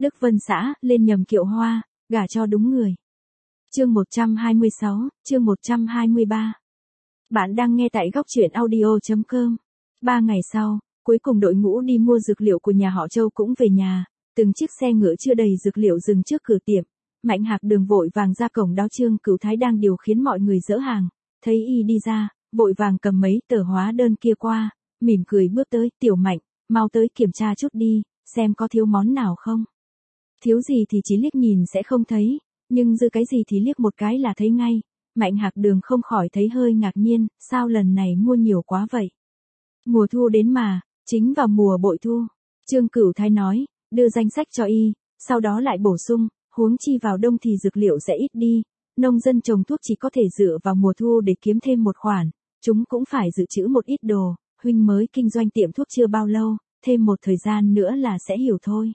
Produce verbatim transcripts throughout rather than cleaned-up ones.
Đức Vân xã, lên nhầm kiệu hoa, gả cho đúng người. Chương một trăm hai mươi sáu, chương một trăm hai mươi ba. Bạn đang nghe tại góc truyện audio chấm com. Ba ngày sau, cuối cùng đội ngũ đi mua dược liệu của nhà họ Châu cũng về nhà, từng chiếc xe ngựa chưa đầy dược liệu dừng trước cửa tiệm. Mạnh Hạc Đường vội vàng ra cổng đón Trương Cửu Thái đang điều khiến mọi người dỡ hàng, thấy y đi ra, vội vàng cầm mấy tờ hóa đơn kia qua, mỉm cười bước tới, "Tiểu Mạnh, mau tới kiểm tra chút đi, xem có thiếu món nào không." Thiếu gì thì chỉ liếc nhìn sẽ không thấy, nhưng dư cái gì thì liếc một cái là thấy ngay. Mạnh Hạc Đường không khỏi thấy hơi ngạc nhiên, sao lần này mua nhiều quá vậy? Mùa thu đến mà, chính vào mùa bội thu. Trương Cửu Thái nói, đưa danh sách cho y, sau đó lại bổ sung, huống chi vào đông thì dược liệu sẽ ít đi, nông dân trồng thuốc chỉ có thể dựa vào mùa thu để kiếm thêm một khoản, chúng cũng phải dự trữ một ít đồ, huynh mới kinh doanh tiệm thuốc chưa bao lâu, thêm một thời gian nữa là sẽ hiểu thôi.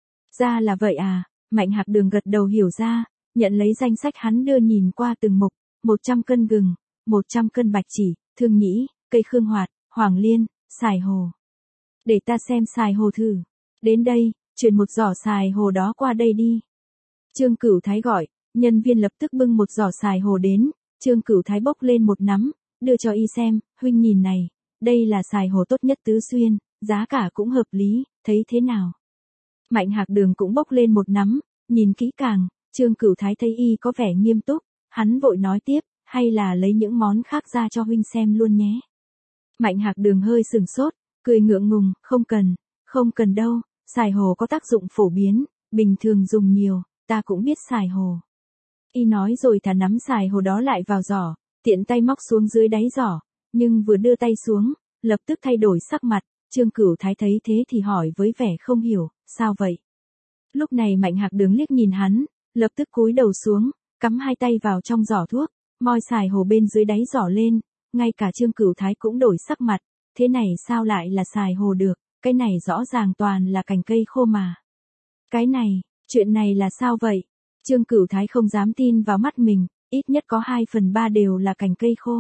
Ra là vậy à, Mạnh Hạc Đường gật đầu hiểu ra, nhận lấy danh sách hắn đưa nhìn qua từng mục, một trăm cân gừng, một trăm cân bạch chỉ, thương nhĩ, cây khương hoạt, hoàng liên, xài hồ. Để ta xem xài hồ thử. Đến đây, chuyển một giỏ xài hồ đó qua đây đi. Trương Cửu Thái gọi, nhân viên lập tức bưng một giỏ xài hồ đến, Trương Cửu Thái bốc lên một nắm, đưa cho y xem, huynh nhìn này, đây là xài hồ tốt nhất tứ xuyên, giá cả cũng hợp lý, thấy thế nào? Mạnh Hạc Đường cũng bốc lên một nắm, nhìn kỹ càng, Trương Cửu Thái thấy y có vẻ nghiêm túc, hắn vội nói tiếp, hay là lấy những món khác ra cho huynh xem luôn nhé. Mạnh Hạc Đường hơi sừng sốt, cười ngượng ngùng, không cần, không cần đâu, xài hồ có tác dụng phổ biến, bình thường dùng nhiều, ta cũng biết xài hồ. Y nói rồi thả nắm xài hồ đó lại vào giỏ, tiện tay móc xuống dưới đáy giỏ, nhưng vừa đưa tay xuống, lập tức thay đổi sắc mặt, Trương Cửu Thái thấy thế thì hỏi với vẻ không hiểu, sao vậy? Lúc này Mạnh Hạc Đường liếc nhìn hắn, lập tức cúi đầu xuống, cắm hai tay vào trong giỏ thuốc, moi xài hồ bên dưới đáy giỏ lên, ngay cả Trương Cửu Thái cũng đổi sắc mặt, thế này sao lại là xài hồ được, cái này rõ ràng toàn là cành cây khô mà. Cái này, chuyện này là sao vậy? Trương Cửu Thái không dám tin vào mắt mình, ít nhất có hai phần ba đều là cành cây khô.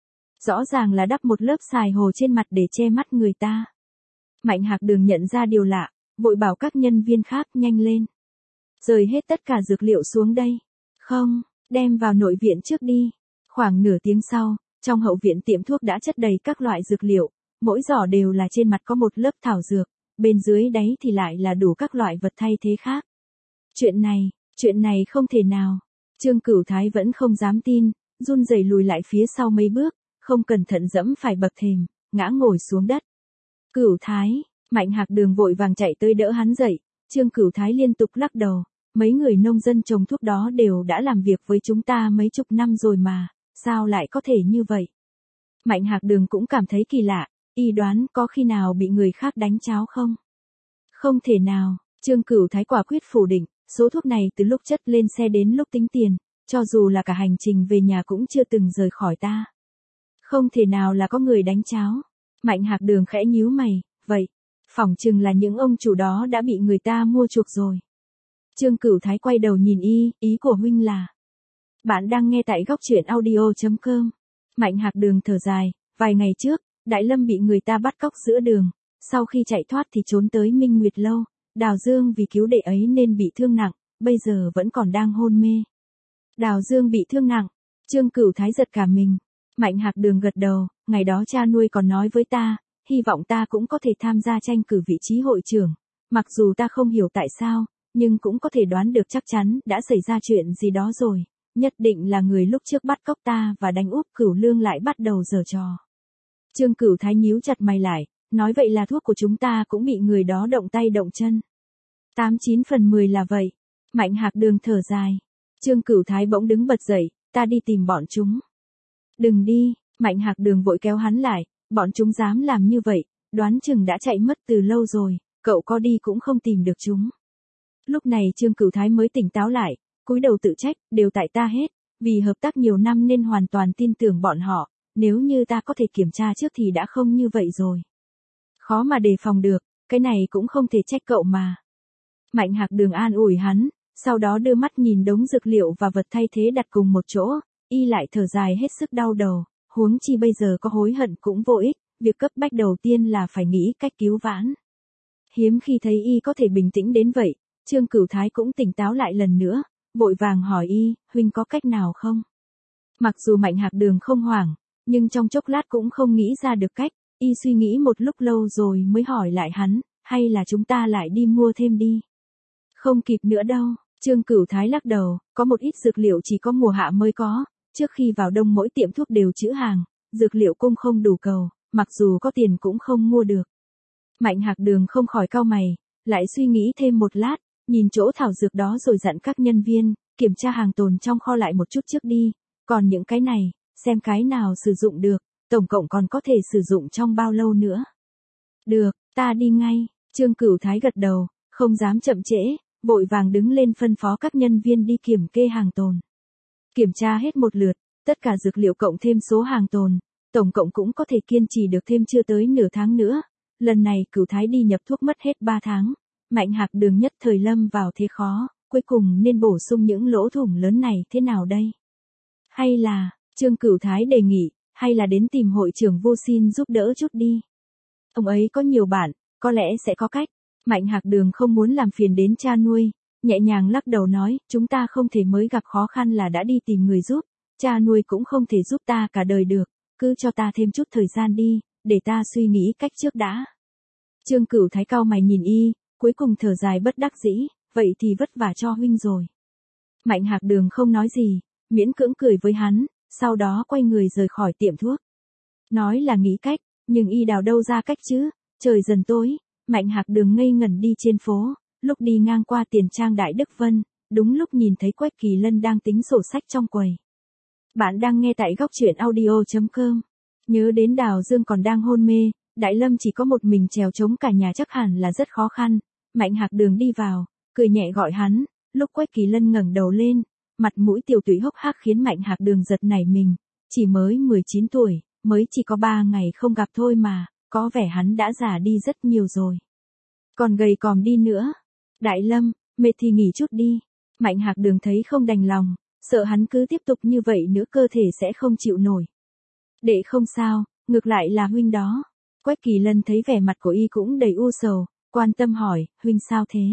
Rõ ràng là đắp một lớp xài hồ trên mặt để che mắt người ta. Mạnh Hạc Đường nhận ra điều lạ, vội bảo các nhân viên khác nhanh lên. Rời hết tất cả dược liệu xuống đây. Không, đem vào nội viện trước đi. Khoảng nửa tiếng sau, trong hậu viện tiệm thuốc đã chất đầy các loại dược liệu, mỗi giỏ đều là trên mặt có một lớp thảo dược, bên dưới đáy thì lại là đủ các loại vật thay thế khác. Chuyện này, chuyện này không thể nào. Trương Cửu Thái vẫn không dám tin, run rẩy lùi lại phía sau mấy bước, không cẩn thận dẫm phải bậc thềm, ngã ngồi xuống đất. Cửu Thái, Mạnh Hạc Đường vội vàng chạy tới đỡ hắn dậy, Trương Cửu Thái liên tục lắc đầu, mấy người nông dân trồng thuốc đó đều đã làm việc với chúng ta mấy chục năm rồi mà, sao lại có thể như vậy? Mạnh Hạc Đường cũng cảm thấy kỳ lạ, y đoán có khi nào bị người khác đánh cháo không? Không thể nào, Trương Cửu Thái quả quyết phủ định, số thuốc này từ lúc chất lên xe đến lúc tính tiền, cho dù là cả hành trình về nhà cũng chưa từng rời khỏi ta. Không thể nào là có người đánh cháo. Mạnh Hạc Đường khẽ nhíu mày, vậy, phỏng chừng là những ông chủ đó đã bị người ta mua chuộc rồi. Trương Cửu Thái quay đầu nhìn y, ý của huynh là. Bạn đang nghe tại góc truyện audio chấm com. Mạnh Hạc Đường thở dài, vài ngày trước, Đại Lâm bị người ta bắt cóc giữa đường, sau khi chạy thoát thì trốn tới Minh Nguyệt Lâu, Đào Dương vì cứu đệ ấy nên bị thương nặng, bây giờ vẫn còn đang hôn mê. Đào Dương bị thương nặng, Trương Cửu Thái giật cả mình. Mạnh Hạc Đường gật đầu, ngày đó cha nuôi còn nói với ta, hy vọng ta cũng có thể tham gia tranh cử vị trí hội trưởng, mặc dù ta không hiểu tại sao, nhưng cũng có thể đoán được chắc chắn đã xảy ra chuyện gì đó rồi, nhất định là người lúc trước bắt cóc ta và đánh úp Cửu Lương lại bắt đầu giở trò. Trương Cửu Thái nhíu chặt mày lại, nói vậy là thuốc của chúng ta cũng bị người đó động tay động chân. Tám chín phần mười là vậy. Mạnh Hạc Đường thở dài. Trương Cửu Thái bỗng đứng bật dậy, ta đi tìm bọn chúng. Đừng đi, Mạnh Hạc Đường vội kéo hắn lại, bọn chúng dám làm như vậy, đoán chừng đã chạy mất từ lâu rồi, cậu có đi cũng không tìm được chúng. Lúc này Trương Cửu Thái mới tỉnh táo lại, cúi đầu tự trách, đều tại ta hết, vì hợp tác nhiều năm nên hoàn toàn tin tưởng bọn họ, nếu như ta có thể kiểm tra trước thì đã không như vậy rồi. Khó mà đề phòng được, cái này cũng không thể trách cậu mà. Mạnh Hạc Đường an ủi hắn, sau đó đưa mắt nhìn đống dược liệu và vật thay thế đặt cùng một chỗ, y lại thở dài hết sức đau đầu, huống chi bây giờ có hối hận cũng vô ích, việc cấp bách đầu tiên là phải nghĩ cách cứu vãn. Hiếm khi thấy y có thể bình tĩnh đến vậy, Trương Cửu Thái cũng tỉnh táo lại lần nữa, vội vàng hỏi y, huynh có cách nào không? Mặc dù Mạnh Hạc Đường không hoảng, nhưng trong chốc lát cũng không nghĩ ra được cách, y suy nghĩ một lúc lâu rồi mới hỏi lại hắn, hay là chúng ta lại đi mua thêm đi? Không kịp nữa đâu, Trương Cửu Thái lắc đầu, có một ít dược liệu chỉ có mùa hạ mới có, trước khi vào đông mỗi tiệm thuốc đều trữ hàng, dược liệu cung không đủ cầu, mặc dù có tiền cũng không mua được. Mạnh Hạc Đường không khỏi cau mày, lại suy nghĩ thêm một lát, nhìn chỗ thảo dược đó rồi dặn các nhân viên, kiểm tra hàng tồn trong kho lại một chút trước đi, còn những cái này, xem cái nào sử dụng được, tổng cộng còn có thể sử dụng trong bao lâu nữa. Được, ta đi ngay, Trương Cửu Thái gật đầu, không dám chậm trễ, vội vàng đứng lên phân phó các nhân viên đi kiểm kê hàng tồn. Kiểm tra hết một lượt, tất cả dược liệu cộng thêm số hàng tồn, tổng cộng cũng có thể kiên trì được thêm chưa tới nửa tháng nữa. Lần này Cửu Thái đi nhập thuốc mất hết ba tháng, Mạnh Hạc Đường nhất thời lâm vào thế khó, cuối cùng nên bổ sung những lỗ thủng lớn này thế nào đây? Hay là, Trương Cửu Thái đề nghị, hay là đến tìm hội trưởng Vô xin giúp đỡ chút đi. Ông ấy có nhiều bạn, có lẽ sẽ có cách. Mạnh Hạc Đường không muốn làm phiền đến cha nuôi, nhẹ nhàng lắc đầu nói, chúng ta không thể mới gặp khó khăn là đã đi tìm người giúp, cha nuôi cũng không thể giúp ta cả đời được, cứ cho ta thêm chút thời gian đi, để ta suy nghĩ cách trước đã. Trương Cửu Thái cau mày nhìn y, cuối cùng thở dài bất đắc dĩ, vậy thì vất vả cho huynh rồi. Mạnh Hạc Đường không nói gì, miễn cưỡng cười với hắn, sau đó quay người rời khỏi tiệm thuốc. Nói là nghĩ cách, nhưng y đào đâu ra cách chứ, trời dần tối, Mạnh Hạc Đường ngây ngẩn đi trên phố, lúc đi ngang qua tiền trang Đại Đức Vân, đúng lúc nhìn thấy Quách Kỳ Lân đang tính sổ sách trong quầy. Bạn đang nghe tại góc truyện audio chấm com. Nhớ đến Đào Dương còn đang hôn mê, Đại Lâm chỉ có một mình trèo chống cả nhà chắc hẳn là rất khó khăn. Mạnh Hạc Đường đi vào, cười nhẹ gọi hắn, lúc Quách Kỳ Lân ngẩng đầu lên, mặt mũi tiều tụy hốc hác khiến Mạnh Hạc Đường giật nảy mình, chỉ mới mười chín tuổi, mới chỉ có ba ngày không gặp thôi mà, có vẻ hắn đã già đi rất nhiều rồi. Còn gầy còm đi nữa. Đại Lâm, mệt thì nghỉ chút đi. Mạnh Hạc Đường thấy không đành lòng, sợ hắn cứ tiếp tục như vậy nữa cơ thể sẽ không chịu nổi. Đệ không sao, ngược lại là huynh đó. Quách Kỳ Lân thấy vẻ mặt của y cũng đầy u sầu, quan tâm hỏi, huynh sao thế?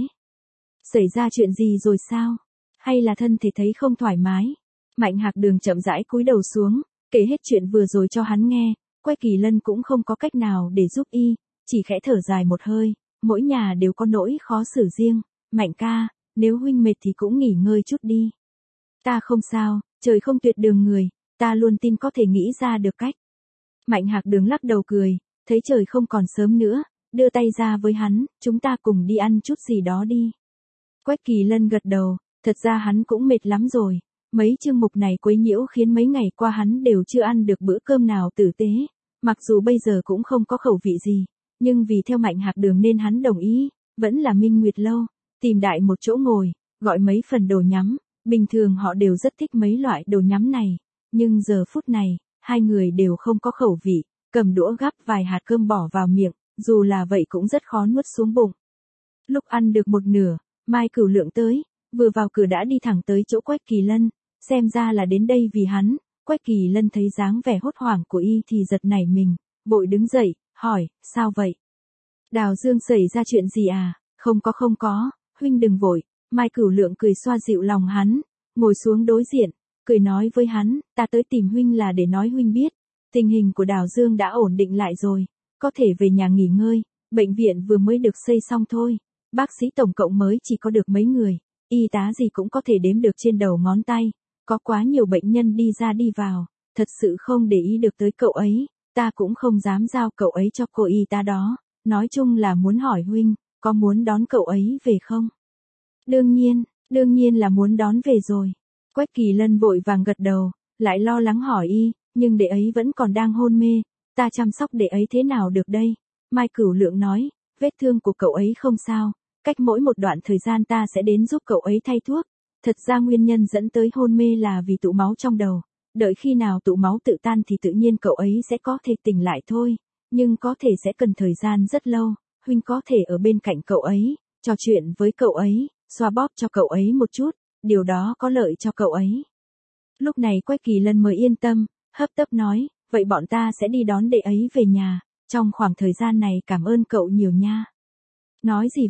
Xảy ra chuyện gì rồi sao? Hay là thân thể thấy không thoải mái? Mạnh Hạc Đường chậm rãi cúi đầu xuống, kể hết chuyện vừa rồi cho hắn nghe. Quách Kỳ Lân cũng không có cách nào để giúp y, chỉ khẽ thở dài một hơi, mỗi nhà đều có nỗi khó xử riêng. Mạnh ca, nếu huynh mệt thì cũng nghỉ ngơi chút đi. Ta không sao, trời không tuyệt đường người, ta luôn tin có thể nghĩ ra được cách. Mạnh Hạc Đường lắc đầu cười, thấy trời không còn sớm nữa, đưa tay ra với hắn, chúng ta cùng đi ăn chút gì đó đi. Quách Kỳ Lân gật đầu, thật ra hắn cũng mệt lắm rồi, mấy chương mục này quấy nhiễu khiến mấy ngày qua hắn đều chưa ăn được bữa cơm nào tử tế, mặc dù bây giờ cũng không có khẩu vị gì, nhưng vì theo Mạnh Hạc Đường nên hắn đồng ý, vẫn là Minh Nguyệt Lâu, tìm đại một chỗ ngồi, gọi mấy phần đồ nhắm, bình thường họ đều rất thích mấy loại đồ nhắm này, nhưng giờ phút này, hai người đều không có khẩu vị, cầm đũa gắp vài hạt cơm bỏ vào miệng, dù là vậy cũng rất khó nuốt xuống bụng. Lúc ăn được một nửa, Mai Cửu Lượng tới, vừa vào cửa đã đi thẳng tới chỗ Quách Kỳ Lân, xem ra là đến đây vì hắn. Quách Kỳ Lân thấy dáng vẻ hốt hoảng của y thì giật nảy mình, vội đứng dậy, hỏi, sao vậy? Đào Dương xảy ra chuyện gì à? Không có không có, huynh đừng vội. Mai Cửu Lượng cười xoa dịu lòng hắn, ngồi xuống đối diện, cười nói với hắn, ta tới tìm huynh là để nói huynh biết, tình hình của Đào Dương đã ổn định lại rồi, có thể về nhà nghỉ ngơi, bệnh viện vừa mới được xây xong thôi, bác sĩ tổng cộng mới chỉ có được mấy người, y tá gì cũng có thể đếm được trên đầu ngón tay, có quá nhiều bệnh nhân đi ra đi vào, thật sự không để ý được tới cậu ấy, ta cũng không dám giao cậu ấy cho cô y tá đó, nói chung là muốn hỏi huynh, có muốn đón cậu ấy về không? Đương nhiên, đương nhiên là muốn đón về rồi. Quách Kỳ Lân vội vàng gật đầu, lại lo lắng hỏi y, nhưng đệ ấy vẫn còn đang hôn mê, ta chăm sóc đệ ấy thế nào được đây? Mai Cửu Lượng nói, vết thương của cậu ấy không sao, cách mỗi một đoạn thời gian ta sẽ đến giúp cậu ấy thay thuốc. Thật ra nguyên nhân dẫn tới hôn mê là vì tụ máu trong đầu, đợi khi nào tụ máu tự tan thì tự nhiên cậu ấy sẽ có thể tỉnh lại thôi, nhưng có thể sẽ cần thời gian rất lâu, huynh có thể ở bên cạnh cậu ấy, trò chuyện với cậu ấy, xoa bóp cho cậu ấy một chút, điều đó có lợi cho cậu ấy. Lúc này Quách Kỳ Lân mới yên tâm, hấp tấp nói, vậy bọn ta sẽ đi đón đệ ấy về nhà, trong khoảng thời gian này cảm ơn cậu nhiều nha. Nói gì vậy,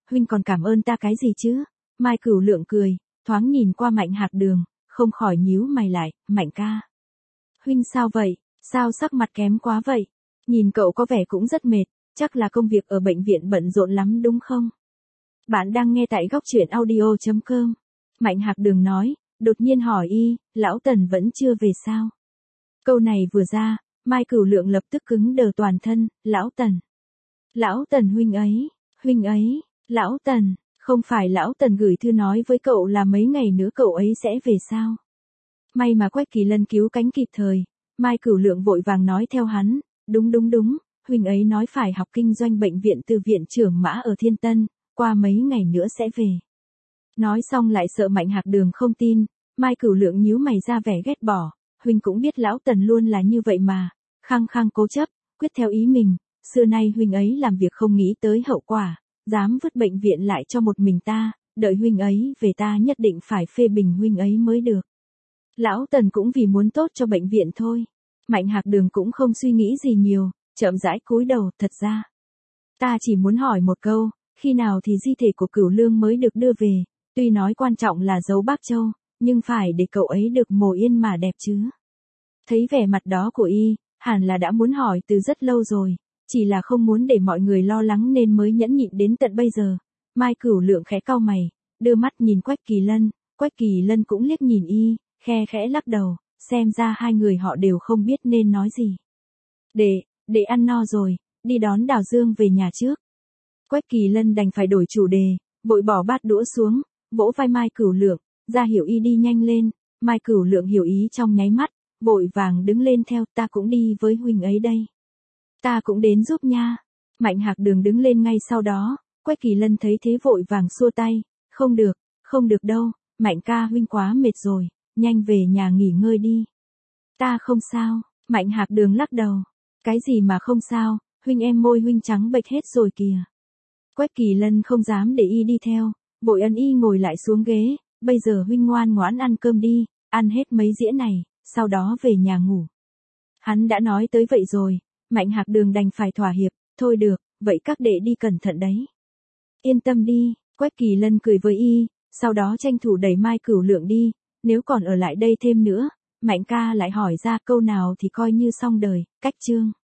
huynh còn cảm ơn ta cái gì chứ? Mai Cửu Lượng cười, thoáng nhìn qua Mạnh Hạc Đường, không khỏi nhíu mày lại, Mạnh ca. Huynh sao vậy, sao sắc mặt kém quá vậy? Nhìn cậu có vẻ cũng rất mệt, chắc là công việc ở bệnh viện bận rộn lắm đúng không? Bạn đang nghe tại góc truyện audio.com. Mạnh Hạc Đường nói, đột nhiên hỏi y, lão Tần vẫn chưa về sao? Câu này vừa ra, Mai Cửu Lượng lập tức cứng đờ toàn thân, lão Tần. Lão Tần huynh ấy, huynh ấy, lão Tần, không phải lão Tần gửi thư nói với cậu là mấy ngày nữa cậu ấy sẽ về sao? May mà Quách Kỳ Lân cứu cánh kịp thời, Mai Cửu Lượng vội vàng nói theo hắn, đúng đúng đúng, huynh ấy nói phải học kinh doanh bệnh viện từ viện trưởng Mã ở Thiên Tân, qua mấy ngày nữa sẽ về. Nói xong lại sợ Mạnh Hạc Đường không tin, Mai Cửu Lượng nhíu mày ra vẻ ghét bỏ, huynh cũng biết lão Tần luôn là như vậy mà, khăng khăng cố chấp, quyết theo ý mình, xưa nay huynh ấy làm việc không nghĩ tới hậu quả, dám vứt bệnh viện lại cho một mình ta, đợi huynh ấy về ta nhất định phải phê bình huynh ấy mới được. Lão Tần cũng vì muốn tốt cho bệnh viện thôi. Mạnh Hạc Đường cũng không suy nghĩ gì nhiều, chậm rãi cúi đầu, thật ra. Ta chỉ muốn hỏi một câu, khi nào thì di thể của Cửu Lương mới được đưa về, tuy nói quan trọng là giấu Bác Châu, nhưng phải để cậu ấy được mồ yên mà đẹp chứ. Thấy vẻ mặt đó của y, hẳn là đã muốn hỏi từ rất lâu rồi, chỉ là không muốn để mọi người lo lắng nên mới nhẫn nhịn đến tận bây giờ. Mai Cửu Lượng khẽ cau mày, đưa mắt nhìn Quách Kỳ Lân, Quách Kỳ Lân cũng liếc nhìn y, khe khẽ lắc đầu, xem ra hai người họ đều không biết nên nói gì. Để, để ăn no rồi, đi đón Đào Dương về nhà trước. Quách Kỳ Lân đành phải đổi chủ đề, vội bỏ bát đũa xuống, vỗ vai Mai Cửu Lượng, ra hiểu y đi nhanh lên. Mai Cửu Lượng hiểu ý trong nháy mắt, vội vàng đứng lên theo, ta cũng đi với huynh ấy đây. Ta cũng đến giúp nha. Mạnh Hạc Đường đứng lên ngay sau đó, Quách Kỳ Lân thấy thế vội vàng xua tay, không được, không được đâu, Mạnh ca huynh quá mệt rồi, nhanh về nhà nghỉ ngơi đi. Ta không sao, Mạnh Hạc Đường lắc đầu, cái gì mà không sao, huynh em môi huynh trắng bệch hết rồi kìa. Quách Kỳ Lân không dám để y đi theo, vội ấn y ngồi lại xuống ghế, bây giờ huynh ngoan ngoãn ăn cơm đi, ăn hết mấy dĩa này, sau đó về nhà ngủ. Hắn đã nói tới vậy rồi, Mạnh Hạc Đường đành phải thỏa hiệp, thôi được, vậy các đệ đi cẩn thận đấy. Yên tâm đi, Quách Kỳ Lân cười với y, sau đó tranh thủ đẩy Mai Cửu Lượng đi, nếu còn ở lại đây thêm nữa, Mạnh ca lại hỏi ra câu nào thì coi như xong đời, cách chương.